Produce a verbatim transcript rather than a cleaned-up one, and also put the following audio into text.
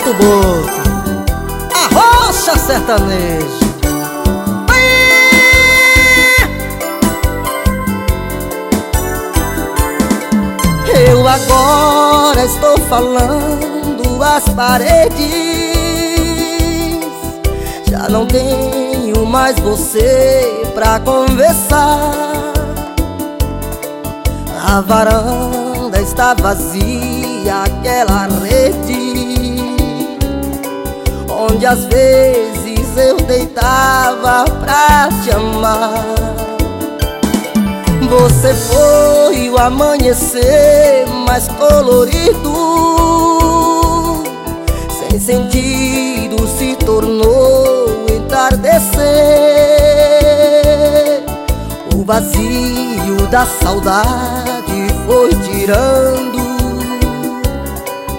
Solta o boto, arrocha sertanejo. Eu agora estou falando às paredes. Já não tenho mais você pra conversar. A varanda está vazia, aquela rede onde às vezes eu deitava pra te amar. Você foi o amanhecer mais colorido, sem sentido se tornou entardecer. O vazio da saudade foi tirando